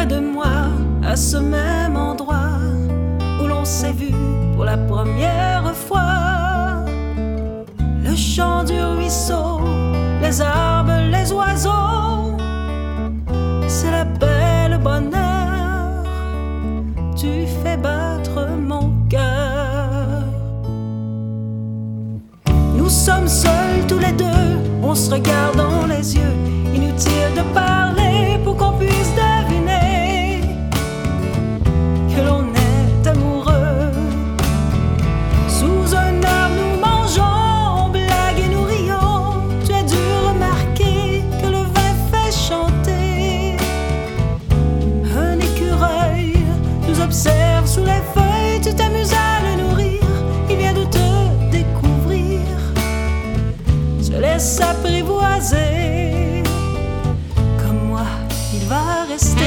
près de moi, à ce même endroit où l'on s'est vu pour la première fois. Le chant du ruisseau, les arbres, les oiseaux, c'est la paix, le bonheur. Tu fais battre mon cœur. Nous sommes seuls tous les deux, on se regarde dans les yeux. Inutile de parler pour qu'on puisse deviner que l'on est amoureux. Sous un arbre nous mangeons, on blague et nous rions. Tu as dû remarquer que le vin fait chanter. Un écureuil nous observe sous les feuilles. Tu t'amuses à le nourrir, il vient de te découvrir. Se laisse apprivoiser, comme moi il va rester.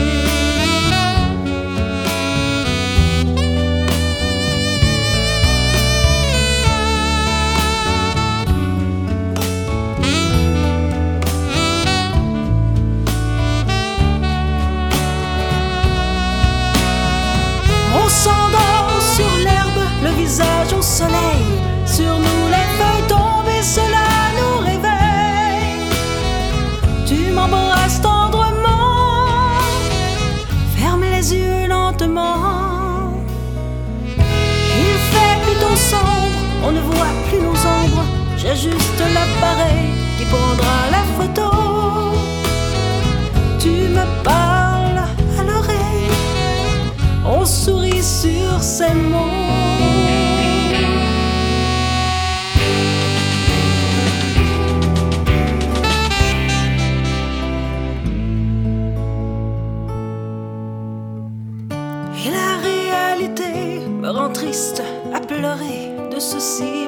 On s'endort sur l'herbe, le visage au soleil. Sur nous les feuilles tombent et cela nous réveille. Tu m'embrasses tendrement, ferme les yeux lentement. Il fait plutôt sombre, on ne voit plus nos ombres. J'ajuste l'appareil qui prendra la photo. Tu me parles à l'oreille, on sourit sur ces mots. Et la réalité me rend triste à pleurer de ceci